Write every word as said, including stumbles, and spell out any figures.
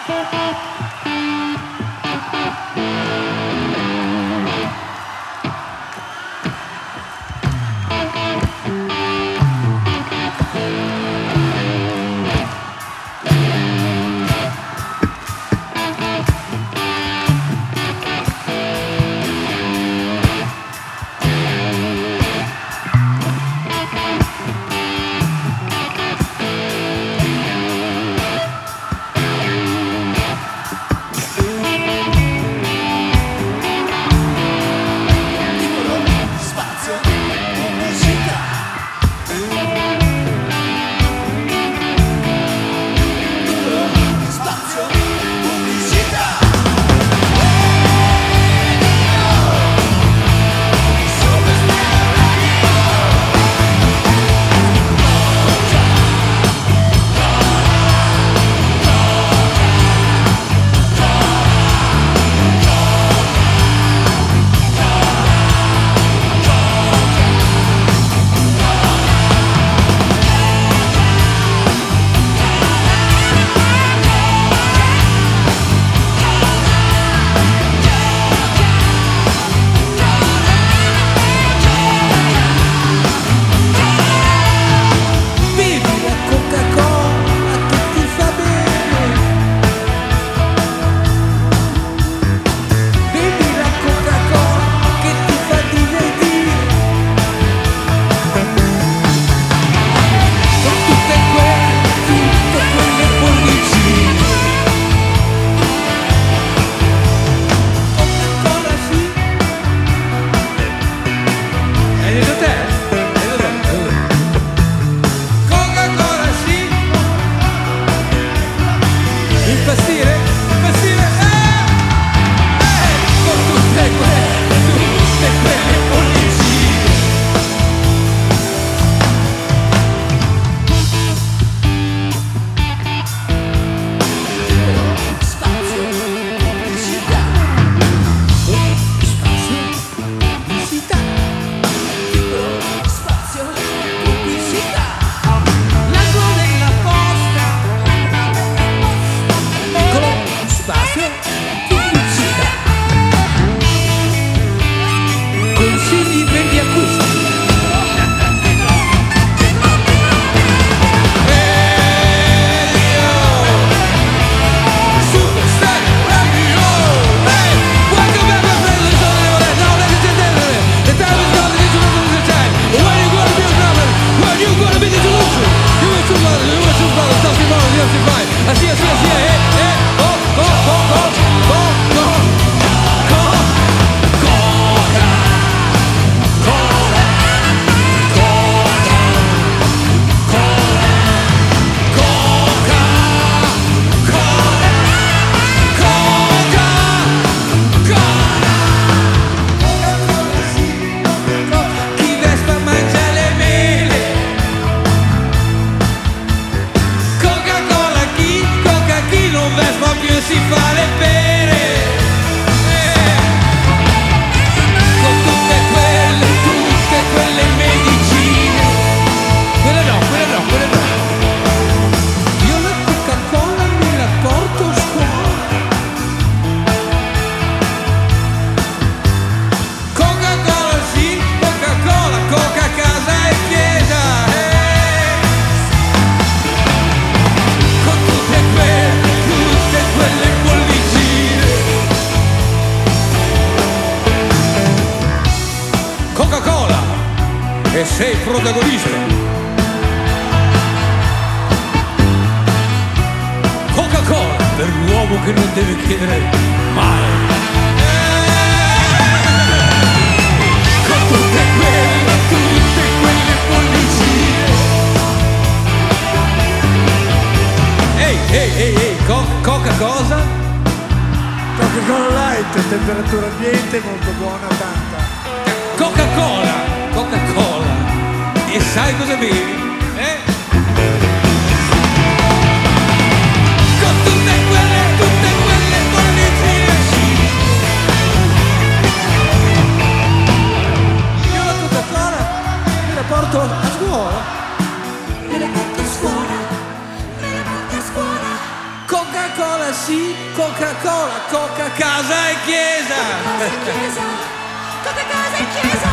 e sei protagonista. Coca-Cola per l'uomo che non deve chiedere mai. Con tutte quelle, tutte quelle bollicine. Ehi, ehi, ehi, ehi, co- Coca cosa? Coca-Cola Light, temperatura ambiente molto buona, tanta. Coca-Cola, Coca-Cola. E sai cosa bevi? Eh? Con tutte quelle, tutte quelle bollicine. Io la Coca-Cola me la porto a scuola. Me la porto a scuola, me la porto a scuola. Coca Coca-Cola sì, Coca-Cola, Coca casa e chiesa. Coca casa e chiesa, Coca casa e chiesa.